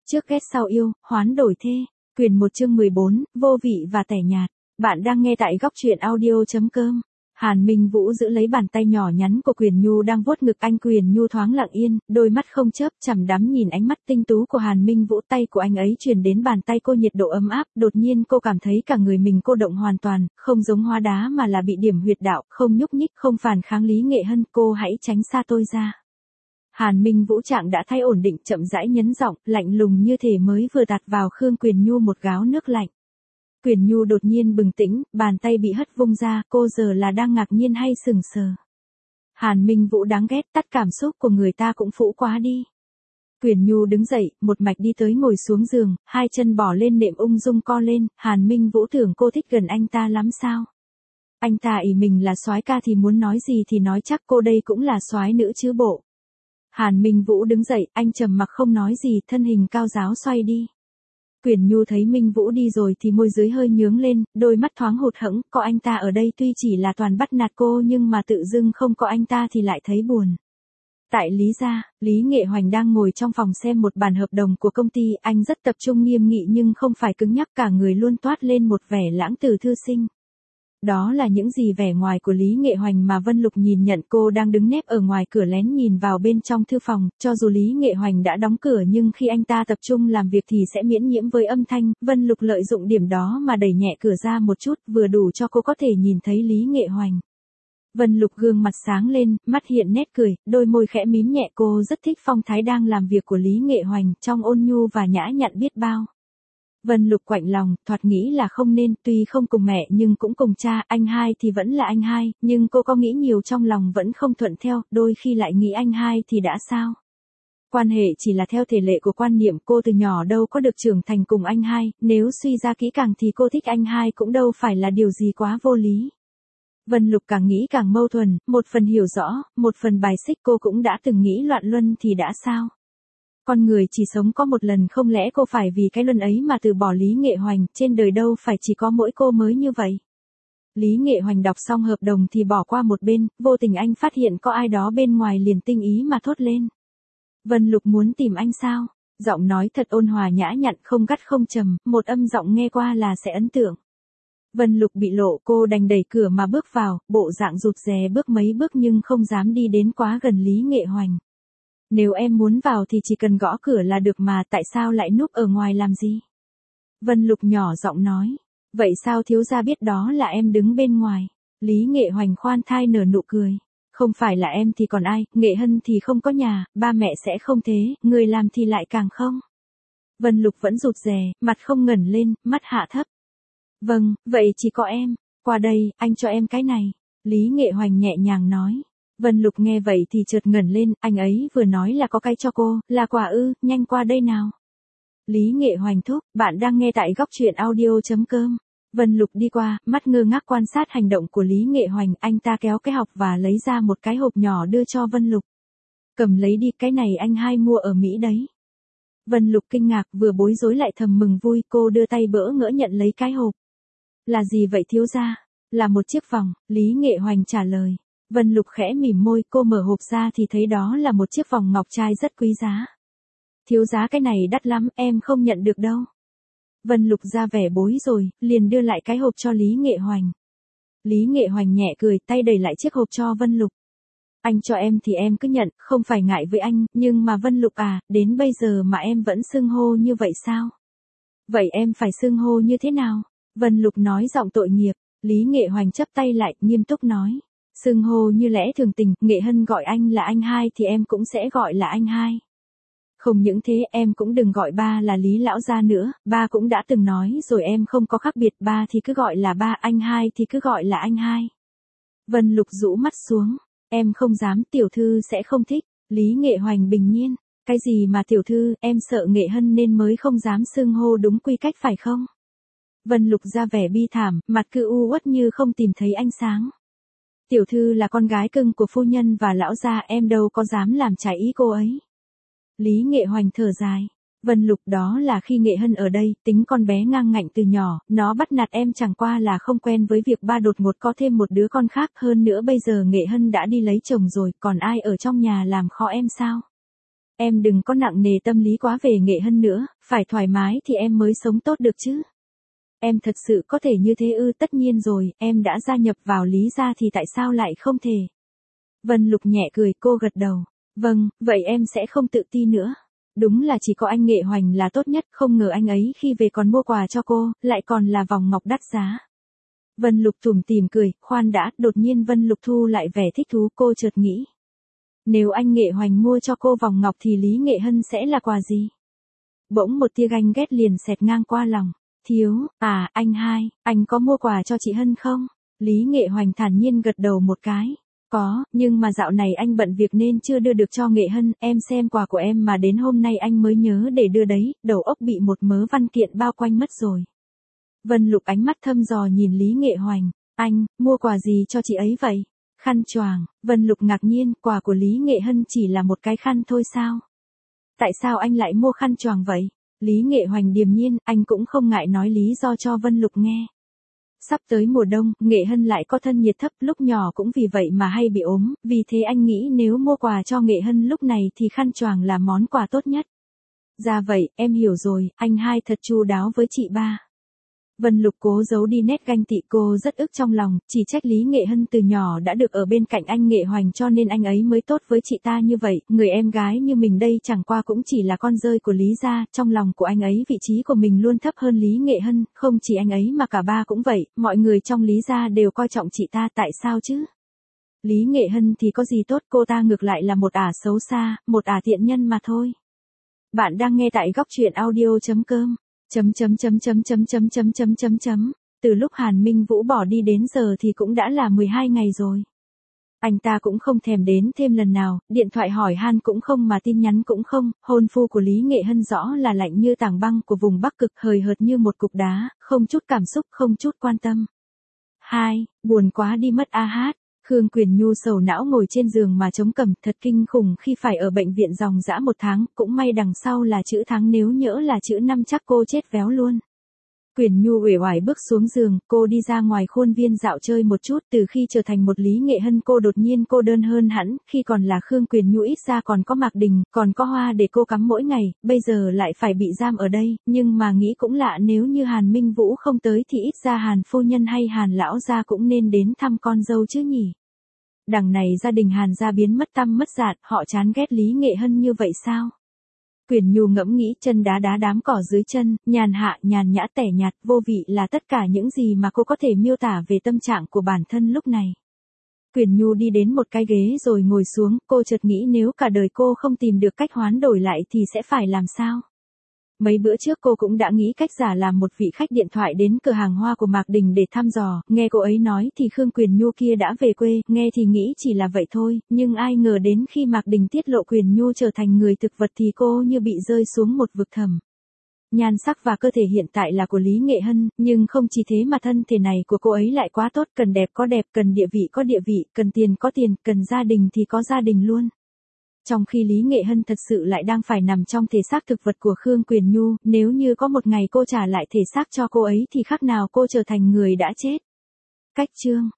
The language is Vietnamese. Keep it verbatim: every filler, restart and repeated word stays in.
Trước ghét sau yêu, hoán đổi thê. Quyền một chương mười bốn, vô vị và tẻ nhạt. Bạn đang nghe tại góc truyện audio chấm com. Hàn Minh Vũ giữ lấy bàn tay nhỏ nhắn của Quyền Nhu đang vuốt ngực anh. Quyền Nhu thoáng lặng yên, đôi mắt không chớp, chằm đắm nhìn ánh mắt tinh tú của Hàn Minh Vũ. Tay của anh ấy truyền đến bàn tay cô nhiệt độ ấm áp, đột nhiên cô cảm thấy cả người mình cô động hoàn toàn, không giống hóa đá mà là bị điểm huyệt đạo, không nhúc nhích, không phản kháng. Lý Nghệ Hân, cô hãy tránh xa tôi ra. Hàn Minh Vũ trạng đã thay ổn định, chậm rãi nhấn giọng, lạnh lùng như thể mới vừa tạt vào Khương Quyền Nhu một gáo nước lạnh. Quyền Nhu đột nhiên bừng tỉnh, bàn tay bị hất vung ra, cô giờ là đang ngạc nhiên hay sừng sờ? Hàn Minh Vũ đáng ghét, tắt cảm xúc của người ta cũng phũ quá đi. Quyền Nhu đứng dậy, một mạch đi tới ngồi xuống giường, hai chân bỏ lên nệm ung dung co lên. Hàn Minh Vũ tưởng cô thích gần anh ta lắm sao? Anh ta ỷ mình là soái ca thì muốn nói gì thì nói, chắc cô đây cũng là soái nữ chứ bộ. Hàn Minh Vũ đứng dậy, anh trầm mặc không nói gì, thân hình cao ráo xoay đi. Quyền Nhu thấy Minh Vũ đi rồi thì môi dưới hơi nhướng lên, đôi mắt thoáng hụt hẫng, có anh ta ở đây tuy chỉ là toàn bắt nạt cô nhưng mà tự dưng không có anh ta thì lại thấy buồn. Tại Lý gia, Lý Nghệ Hoành đang ngồi trong phòng xem một bản hợp đồng của công ty, anh rất tập trung nghiêm nghị nhưng không phải cứng nhắc, cả người luôn toát lên một vẻ lãng từ thư sinh. Đó là những gì vẻ ngoài của Lý Nghệ Hoành mà Vân Lục nhìn nhận. Cô đang đứng nép ở ngoài cửa lén nhìn vào bên trong thư phòng, cho dù Lý Nghệ Hoành đã đóng cửa nhưng khi anh ta tập trung làm việc thì sẽ miễn nhiễm với âm thanh. Vân Lục lợi dụng điểm đó mà đẩy nhẹ cửa ra một chút, vừa đủ cho cô có thể nhìn thấy Lý Nghệ Hoành. Vân Lục gương mặt sáng lên, mắt hiện nét cười, đôi môi khẽ mím nhẹ. Cô rất thích phong thái đang làm việc của Lý Nghệ Hoành, trong ôn nhu và nhã nhặn biết bao. Vân Lục quạnh lòng, thoạt nghĩ là không nên, tuy không cùng mẹ nhưng cũng cùng cha, anh hai thì vẫn là anh hai, nhưng cô có nghĩ nhiều trong lòng vẫn không thuận theo, đôi khi lại nghĩ anh hai thì đã sao? Quan hệ chỉ là theo thể lệ của quan niệm, cô từ nhỏ đâu có được trưởng thành cùng anh hai, nếu suy ra kỹ càng thì cô thích anh hai cũng đâu phải là điều gì quá vô lý. Vân Lục càng nghĩ càng mâu thuẫn, một phần hiểu rõ, một phần bài xích. Cô cũng đã từng nghĩ loạn luân thì đã sao? Con người chỉ sống có một lần, không lẽ cô phải vì cái luân ấy mà từ bỏ Lý Nghệ Hoành? Trên đời đâu phải chỉ có mỗi cô mới như vậy. Lý Nghệ Hoành đọc xong hợp đồng thì bỏ qua một bên, vô tình anh phát hiện có ai đó bên ngoài liền tinh ý mà thốt lên. Vân Lục muốn tìm anh sao? Giọng nói thật ôn hòa nhã nhặn, không gắt không trầm, một âm giọng nghe qua là sẽ ấn tượng. Vân Lục bị lộ, cô đành đẩy cửa mà bước vào, bộ dạng rụt rè bước mấy bước nhưng không dám đi đến quá gần Lý Nghệ Hoành. Nếu em muốn vào thì chỉ cần gõ cửa là được mà, tại sao lại núp ở ngoài làm gì? Vân Lục nhỏ giọng nói. Vậy sao thiếu gia biết đó là em đứng bên ngoài? Lý Nghệ Hoành khoan thai nở nụ cười. Không phải là em thì còn ai, Nghệ Hân thì không có nhà, ba mẹ sẽ không thế, người làm thì lại càng không. Vân Lục vẫn rụt rè, mặt không ngẩng lên, mắt hạ thấp. Vâng, vậy chỉ có em, qua đây, anh cho em cái này. Lý Nghệ Hoành nhẹ nhàng nói. Vân Lục nghe vậy thì chợt ngẩng lên, anh ấy vừa nói là có cái cho cô, là quà ư, nhanh qua đây nào. Lý Nghệ Hoành thúc, bạn đang nghe tại góc truyện audio chấm com. Vân Lục đi qua, mắt ngơ ngác quan sát hành động của Lý Nghệ Hoành, anh ta kéo cái hộp và lấy ra một cái hộp nhỏ đưa cho Vân Lục. Cầm lấy đi, cái này anh hai mua ở Mỹ đấy. Vân Lục kinh ngạc, vừa bối rối lại thầm mừng vui, cô đưa tay bỡ ngỡ nhận lấy cái hộp. Là gì vậy thiếu gia? Là một chiếc vòng, Lý Nghệ Hoành trả lời. Vân Lục khẽ mỉm môi, cô mở hộp ra thì thấy đó là một chiếc vòng ngọc trai rất quý giá. Thiếu giá cái này đắt lắm, em không nhận được đâu. Vân Lục ra vẻ bối rồi, liền đưa lại cái hộp cho Lý Nghệ Hoành. Lý Nghệ Hoành nhẹ cười, tay đẩy lại chiếc hộp cho Vân Lục. Anh cho em thì em cứ nhận, không phải ngại với anh, nhưng mà Vân Lục à, đến bây giờ mà em vẫn xưng hô như vậy sao? Vậy em phải xưng hô như thế nào? Vân Lục nói giọng tội nghiệp. Lý Nghệ Hoành chắp tay lại, nghiêm túc nói. Xưng hô như lẽ thường tình, Nghệ Hân gọi anh là anh hai thì em cũng sẽ gọi là anh hai. Không những thế, em cũng đừng gọi ba là Lý lão gia nữa, ba cũng đã từng nói rồi em không có khác biệt, ba thì cứ gọi là ba, anh hai thì cứ gọi là anh hai. Vân Lục rũ mắt xuống, em không dám, tiểu thư sẽ không thích. Lý Nghệ Hoành bình nhiên, cái gì mà tiểu thư, em sợ Nghệ Hân nên mới không dám xưng hô đúng quy cách phải không? Vân Lục ra vẻ bi thảm, mặt cứ u uất như không tìm thấy ánh sáng. Tiểu thư là con gái cưng của phu nhân và lão gia, em đâu có dám làm trái ý cô ấy. Lý Nghệ Hoành thở dài. Vân Lục, đó là khi Nghệ Hân ở đây, tính con bé ngang ngạnh từ nhỏ, nó bắt nạt em chẳng qua là không quen với việc ba đột ngột có thêm một đứa con khác, hơn nữa bây giờ Nghệ Hân đã đi lấy chồng rồi, còn ai ở trong nhà làm khó em sao? Em đừng có nặng nề tâm lý quá về Nghệ Hân nữa, phải thoải mái thì em mới sống tốt được chứ. Em thật sự có thể như thế ư? Tất nhiên rồi, em đã gia nhập vào Lý gia thì tại sao lại không thể? Vân Lục nhẹ cười, cô gật đầu. Vâng, vậy em sẽ không tự ti nữa. Đúng là chỉ có anh Nghệ Hoành là tốt nhất, không ngờ anh ấy khi về còn mua quà cho cô, lại còn là vòng ngọc đắt giá. Vân Lục tủm tỉm cười, khoan đã, đột nhiên Vân Lục thu lại vẻ thích thú, cô chợt nghĩ. Nếu anh Nghệ Hoành mua cho cô vòng ngọc thì Lý Nghệ Hân sẽ là quà gì? Bỗng một tia ganh ghét liền xẹt ngang qua lòng. Thiếu, à, anh hai, anh có mua quà cho chị Hân không? Lý Nghệ Hoành thản nhiên gật đầu một cái. Có, nhưng mà dạo này anh bận việc nên chưa đưa được cho Nghệ Hân, em xem quà của em mà đến hôm nay anh mới nhớ để đưa đấy, đầu óc bị một mớ văn kiện bao quanh mất rồi. Vân Lục ánh mắt thâm dò nhìn Lý Nghệ Hoành, anh, mua quà gì cho chị ấy vậy? Khăn choàng. Vân Lục ngạc nhiên, quà của Lý Nghệ Hân chỉ là một cái khăn thôi sao? Tại sao anh lại mua khăn choàng vậy? Lý Nghệ Hoành điềm nhiên, anh cũng không ngại nói lý do cho Vân Lục nghe. Sắp tới mùa đông, Nghệ Hân lại có thân nhiệt thấp, lúc nhỏ cũng vì vậy mà hay bị ốm, vì thế anh nghĩ nếu mua quà cho Nghệ Hân lúc này thì khăn choàng là món quà tốt nhất. Ra vậy, em hiểu rồi, anh hai thật chu đáo với chị ba. Vân Lục cố giấu đi nét ganh tị, cô rất ức trong lòng, chỉ trách Lý Nghệ Hân từ nhỏ đã được ở bên cạnh anh Nghệ Hoành cho nên anh ấy mới tốt với chị ta như vậy, người em gái như mình đây chẳng qua cũng chỉ là con rơi của Lý gia, trong lòng của anh ấy vị trí của mình luôn thấp hơn Lý Nghệ Hân, không chỉ anh ấy mà cả ba cũng vậy, mọi người trong Lý gia đều coi trọng chị ta, tại sao chứ? Lý Nghệ Hân thì có gì tốt, cô ta ngược lại là một ả xấu xa, một ả tiện nhân mà thôi. Bạn đang nghe tại góc truyện audio chấm com. Chấm chấm chấm chấm chấm chấm chấm chấm chấm chấm. Từ lúc Hàn Minh Vũ bỏ đi đến giờ thì cũng đã là mười hai ngày rồi. Anh ta cũng không thèm đến thêm lần nào, điện thoại hỏi han cũng không mà tin nhắn cũng không, hôn phu của Lý Nghệ Hân rõ là lạnh như tảng băng của vùng Bắc Cực, hời hợt như một cục đá, không chút cảm xúc, không chút quan tâm. Hai, buồn quá đi mất a hát. Khương Quyền Nhu sầu não ngồi trên giường mà chống cằm, thật kinh khủng khi phải ở bệnh viện dòng dã một tháng, cũng may đằng sau là chữ tháng, nếu nhỡ là chữ năm chắc cô chết véo luôn. Quyền Nhu uể oải bước xuống giường, cô đi ra ngoài khuôn viên dạo chơi một chút, từ khi trở thành một Lý Nghệ Hân cô đột nhiên cô đơn hơn hẳn, khi còn là Khương Quyền Nhu ít ra còn có Mạc Đình, còn có hoa để cô cắm mỗi ngày, bây giờ lại phải bị giam ở đây, nhưng mà nghĩ cũng lạ, nếu như Hàn Minh Vũ không tới thì ít ra Hàn phu nhân hay Hàn lão gia cũng nên đến thăm con dâu chứ nhỉ. Đằng này gia đình Hàn gia biến mất tăm mất dạng, họ chán ghét Lý Nghệ Hân như vậy sao? Quyền Nhu ngẫm nghĩ, chân đá đá đám cỏ dưới chân, nhàn hạ, nhàn nhã, tẻ nhạt, vô vị là tất cả những gì mà cô có thể miêu tả về tâm trạng của bản thân lúc này. Quyền Nhu đi đến một cái ghế rồi ngồi xuống, cô chợt nghĩ nếu cả đời cô không tìm được cách hoán đổi lại thì sẽ phải làm sao? Mấy bữa trước cô cũng đã nghĩ cách giả làm một vị khách điện thoại đến cửa hàng hoa của Mạc Đình để thăm dò, nghe cô ấy nói thì Khương Quyền Nhu kia đã về quê, nghe thì nghĩ chỉ là vậy thôi, nhưng ai ngờ đến khi Mạc Đình tiết lộ Quyền Nhu trở thành người thực vật thì cô như bị rơi xuống một vực thẳm. Nhan sắc và cơ thể hiện tại là của Lý Nghệ Hân, nhưng không chỉ thế mà thân thể này của cô ấy lại quá tốt, cần đẹp có đẹp, cần địa vị có địa vị, cần tiền có tiền, cần gia đình thì có gia đình luôn. Trong khi Lý Nghệ Hân thật sự lại đang phải nằm trong thể xác thực vật của Khương Quyền Nhu, nếu như có một ngày cô trả lại thể xác cho cô ấy thì khác nào cô trở thành người đã chết. Cách chương